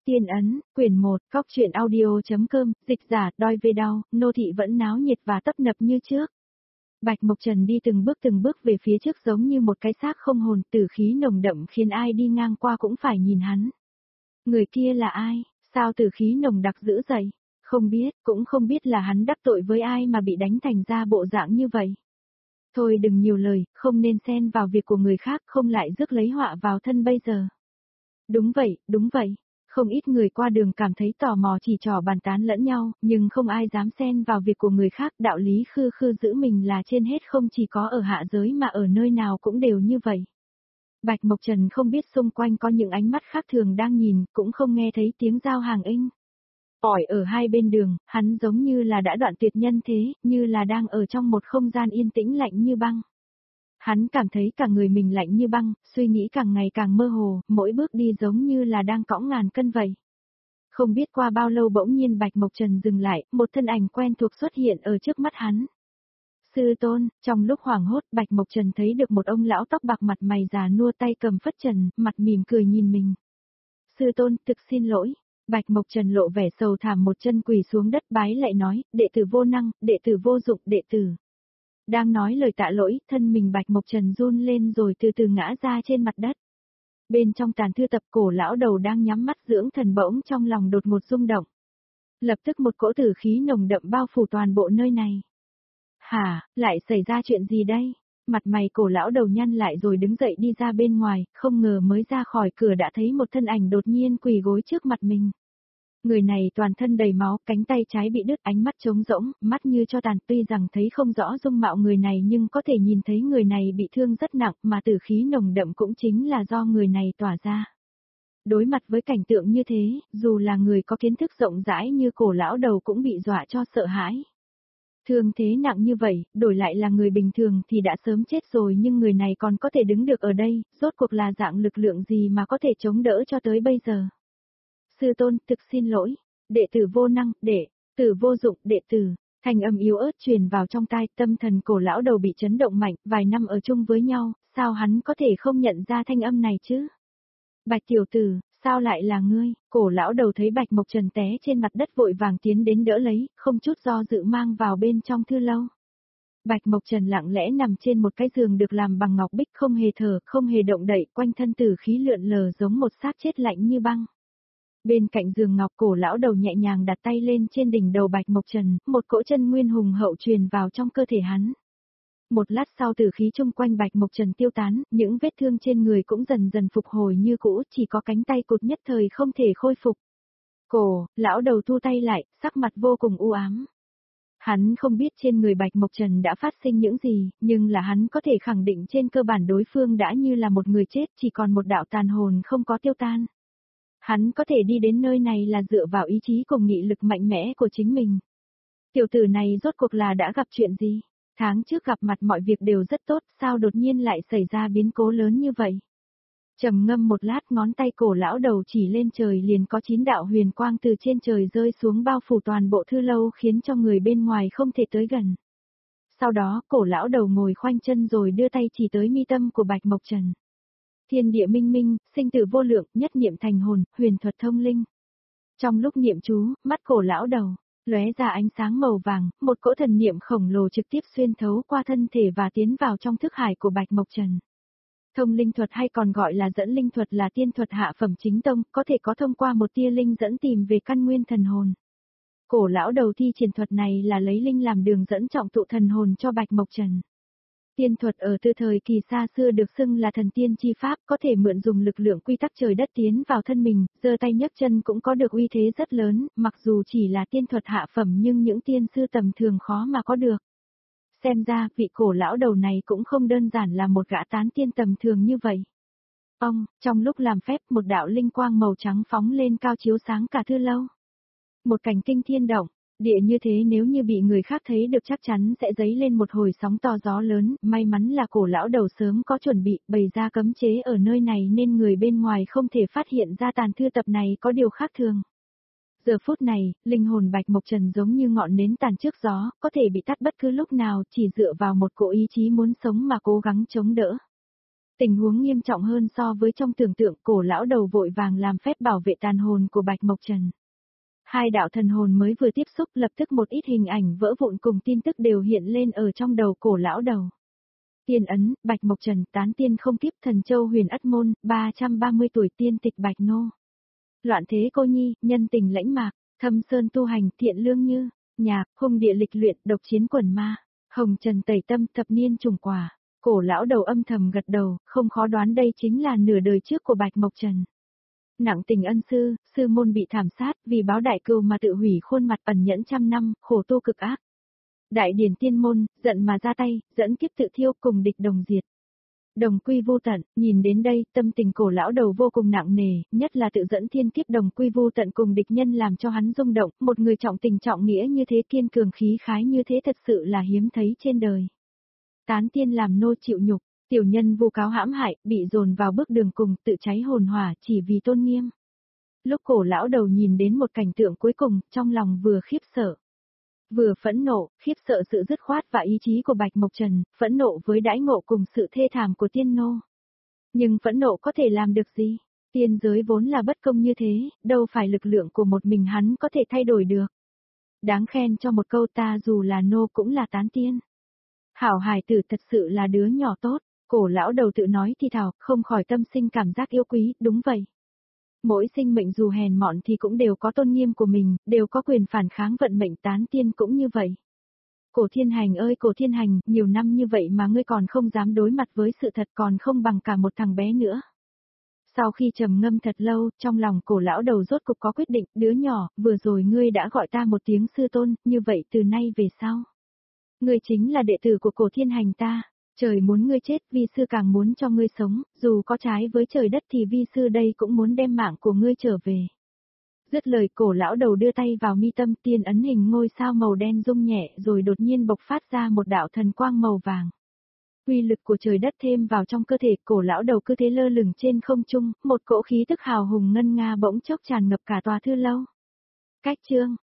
Tiên ấn, quyển 1, Cóc truyện audio.com, dịch giả, đoi về đau, nô thị vẫn náo nhiệt và tấp nập như trước. Bạch Mộc Trần đi từng bước về phía trước giống như một cái xác không hồn, tử khí nồng đậm khiến ai đi ngang qua cũng phải nhìn hắn. Người kia là ai, sao tử khí nồng đặc dữ dậy? Không biết, cũng không biết là hắn đắc tội với ai mà bị đánh thành ra bộ dạng như vậy. Thôi đừng nhiều lời, không nên xen vào việc của người khác, không lại rước lấy họa vào thân bây giờ. Đúng vậy. Không ít người qua đường cảm thấy tò mò chỉ trò bàn tán lẫn nhau, nhưng không ai dám xen vào việc của người khác. Đạo lý khư khư giữ mình là trên hết, không chỉ có ở hạ giới mà ở nơi nào cũng đều như vậy. Bạch Mộc Trần không biết xung quanh có những ánh mắt khác thường đang nhìn, cũng không nghe thấy tiếng giao hàng inh ỏi ở hai bên đường, hắn giống như là đã đoạn tuyệt nhân thế, như là đang ở trong một không gian yên tĩnh lạnh như băng. Hắn cảm thấy cả người mình lạnh như băng, suy nghĩ càng ngày càng mơ hồ, mỗi bước đi giống như là đang cõng ngàn cân vậy. Không biết qua bao lâu bỗng nhiên Bạch Mộc Trần dừng lại, một thân ảnh quen thuộc xuất hiện ở trước mắt hắn. Sư tôn, trong lúc hoảng hốt Bạch Mộc Trần thấy được một ông lão tóc bạc mặt mày già nua tay cầm phất trần, mặt mỉm cười nhìn mình. Sư tôn, thực xin lỗi. Bạch Mộc Trần lộ vẻ sầu thảm, một chân quỳ xuống đất bái lại nói, đệ tử vô năng, đệ tử vô dụng, đệ tử. Đang nói lời tạ lỗi, thân mình Bạch Mộc Trần run lên rồi từ từ ngã ra trên mặt đất. Bên trong tàn thư tập cổ lão đầu đang nhắm mắt dưỡng thần bỗng trong lòng đột ngột rung động. Lập tức một cỗ tử khí nồng đậm bao phủ toàn bộ nơi này. Hả, lại xảy ra chuyện gì đây? Mặt mày cổ lão đầu nhăn lại rồi đứng dậy đi ra bên ngoài, không ngờ mới ra khỏi cửa đã thấy một thân ảnh đột nhiên quỳ gối trước mặt mình. Người này toàn thân đầy máu, cánh tay trái bị đứt, ánh mắt trống rỗng, mắt như cho tàn, tuy rằng thấy không rõ dung mạo người này nhưng có thể nhìn thấy người này bị thương rất nặng, mà tử khí nồng đậm cũng chính là do người này tỏa ra. Đối mặt với cảnh tượng như thế, dù là người có kiến thức rộng rãi như cổ lão đầu cũng bị dọa cho sợ hãi. Thương thế nặng như vậy, đổi lại là người bình thường thì đã sớm chết rồi, nhưng người này còn có thể đứng được ở đây, rốt cuộc là dạng lực lượng gì mà có thể chống đỡ cho tới bây giờ. Sư tôn, thực xin lỗi, đệ tử vô năng, đệ tử vô dụng, đệ tử. Thanh âm yếu ớt truyền vào trong tai, tâm thần cổ lão đầu bị chấn động mạnh, vài năm ở chung với nhau, sao hắn có thể không nhận ra thanh âm này chứ? Bạch tiểu tử, sao lại là ngươi? Cổ lão đầu thấy Bạch Mộc Trần té trên mặt đất vội vàng tiến đến đỡ lấy, không chút do dự mang vào bên trong thư lâu. Bạch Mộc Trần lặng lẽ nằm trên một cái giường được làm bằng ngọc bích, không hề thở, không hề động đậy, quanh thân tử khí lượn lờ giống một xác chết lạnh như băng. Bên cạnh giường ngọc, cổ lão đầu nhẹ nhàng đặt tay lên trên đỉnh đầu Bạch Mộc Trần, một cỗ chân nguyên hùng hậu truyền vào trong cơ thể hắn. Một lát sau tử khí chung quanh Bạch Mộc Trần tiêu tán, những vết thương trên người cũng dần dần phục hồi như cũ, chỉ có cánh tay cụt nhất thời không thể khôi phục. Lão đầu thu tay lại, sắc mặt vô cùng u ám. Hắn không biết trên người Bạch Mộc Trần đã phát sinh những gì, nhưng là hắn có thể khẳng định trên cơ bản đối phương đã như là một người chết, chỉ còn một đạo tàn hồn không có tiêu tan. Hắn có thể đi đến nơi này là dựa vào ý chí cùng nghị lực mạnh mẽ của chính mình. Tiểu tử này rốt cuộc là đã gặp chuyện gì? Tháng trước gặp mặt mọi việc đều rất tốt, sao đột nhiên lại xảy ra biến cố lớn như vậy? Trầm ngâm một lát, ngón tay cổ lão đầu chỉ lên trời, liền có 9 đạo huyền quang từ trên trời rơi xuống bao phủ toàn bộ thư lâu, khiến cho người bên ngoài không thể tới gần. Sau đó, cổ lão đầu ngồi khoanh chân rồi đưa tay chỉ tới mi tâm của Bạch Mộc Trần. Thiên địa minh minh, sinh tử vô lượng, nhất niệm thành hồn, huyền thuật thông linh. Trong lúc niệm chú, mắt cổ lão đầu lóe ra ánh sáng màu vàng, một cỗ thần niệm khổng lồ trực tiếp xuyên thấu qua thân thể và tiến vào trong thức hải của Bạch Mộc Trần. Thông linh thuật hay còn gọi là dẫn linh thuật là tiên thuật hạ phẩm chính tông, có thể có thông qua một tia linh dẫn tìm về căn nguyên thần hồn. Cổ lão đầu thi triển thuật này là lấy linh làm đường dẫn trọng tụ thần hồn cho Bạch Mộc Trần. Tiên thuật ở từ thời kỳ xa xưa được xưng là thần tiên chi pháp, có thể mượn dùng lực lượng quy tắc trời đất tiến vào thân mình, giơ tay nhấc chân cũng có được uy thế rất lớn, mặc dù chỉ là tiên thuật hạ phẩm nhưng những tiên sư tầm thường khó mà có được. Xem ra, vị cổ lão đầu này cũng không đơn giản là một gã tán tiên tầm thường như vậy. Trong lúc làm phép, một đạo linh quang màu trắng phóng lên cao chiếu sáng cả thư lâu. Một cảnh kinh thiên động địa như thế nếu như bị người khác thấy được chắc chắn sẽ dấy lên một hồi sóng to gió lớn, may mắn là cổ lão đầu sớm có chuẩn bị, bày ra cấm chế ở nơi này nên người bên ngoài không thể phát hiện ra tàn thư tập này có điều khác thường. Giờ phút này, linh hồn Bạch Mộc Trần giống như ngọn nến tàn trước gió, có thể bị tắt bất cứ lúc nào, chỉ dựa vào một cỗ ý chí muốn sống mà cố gắng chống đỡ. Tình huống nghiêm trọng hơn so với trong tưởng tượng, cổ lão đầu vội vàng làm phép bảo vệ tàn hồn của Bạch Mộc Trần. Hai đạo thần hồn mới vừa tiếp xúc, lập tức một ít hình ảnh vỡ vụn cùng tin tức đều hiện lên ở trong đầu cổ lão đầu. Tiên ấn, Bạch Mộc Trần, tán tiên không kiếp, Thần Châu Huyền Ất Môn, 330 tuổi, tiên tịch Bạch Nô. Loạn thế cô nhi, nhân tình lãnh mạc, Thâm Sơn tu hành, thiện lương như, nhạc, hung địa lịch luyện, độc chiến quần ma, hồng trần tẩy tâm, thập niên trùng quả. Cổ lão đầu âm thầm gật đầu, không khó đoán đây chính là nửa đời trước của Bạch Mộc Trần. Nặng tình ân sư, sư môn bị thảm sát, vì báo đại cừu mà tự hủy khuôn mặt, ẩn nhẫn trăm năm, khổ tu cực ác. Đại điển tiên môn, giận mà ra tay, dẫn kiếp tự thiêu, cùng địch đồng diệt. Đồng quy vô tận, nhìn đến đây, tâm tình cổ lão đầu vô cùng nặng nề, nhất là tự dẫn thiên kiếp đồng quy vô tận cùng địch nhân làm cho hắn rung động, một người trọng tình trọng nghĩa như thế, kiên cường khí khái như thế, thật sự là hiếm thấy trên đời. Tán tiên làm nô chịu nhục, tiểu nhân vu cáo hãm hại, bị dồn vào bước đường cùng, tự cháy hồn hỏa chỉ vì tôn nghiêm. Lúc cổ lão đầu nhìn đến một cảnh tượng cuối cùng, trong lòng vừa khiếp sợ, vừa phẫn nộ, khiếp sợ sự dứt khoát và ý chí của Bạch Mộc Trần, phẫn nộ với đãi ngộ cùng sự thê thảm của tiên nô. Nhưng phẫn nộ có thể làm được gì? Tiên giới vốn là bất công như thế, đâu phải lực lượng của một mình hắn có thể thay đổi được. Đáng khen cho một câu, ta dù là nô cũng là tán tiên. Hảo hài tử thật sự là đứa nhỏ tốt, cổ lão đầu tự nói thì thào, không khỏi tâm sinh cảm giác yêu quý, đúng vậy. Mỗi sinh mệnh dù hèn mọn thì cũng đều có tôn nghiêm của mình, đều có quyền phản kháng vận mệnh, tán tiên cũng như vậy. Cổ Thiên Hành ơi Cổ Thiên Hành, nhiều năm như vậy mà ngươi còn không dám đối mặt với sự thật, còn không bằng cả một thằng bé nữa. Sau khi trầm ngâm thật lâu, trong lòng cổ lão đầu rốt cục có quyết định, đứa nhỏ, vừa rồi ngươi đã gọi ta một tiếng sư tôn, như vậy từ nay về sau. Ngươi chính là đệ tử của Cổ Thiên Hành ta, trời muốn ngươi chết, vi sư càng muốn cho ngươi sống, dù có trái với trời đất thì vi sư đây cũng muốn đem mạng của ngươi trở về. Dứt lời, cổ lão đầu đưa tay vào mi tâm, tiên ấn hình ngôi sao màu đen rung nhẹ rồi đột nhiên bộc phát ra một đạo thần quang màu vàng. Uy lực của trời đất thêm vào trong cơ thể, cổ lão đầu cứ thế lơ lửng trên không trung, một cỗ khí tức hào hùng ngân nga bỗng chốc tràn ngập cả tòa thư lâu. Cách chương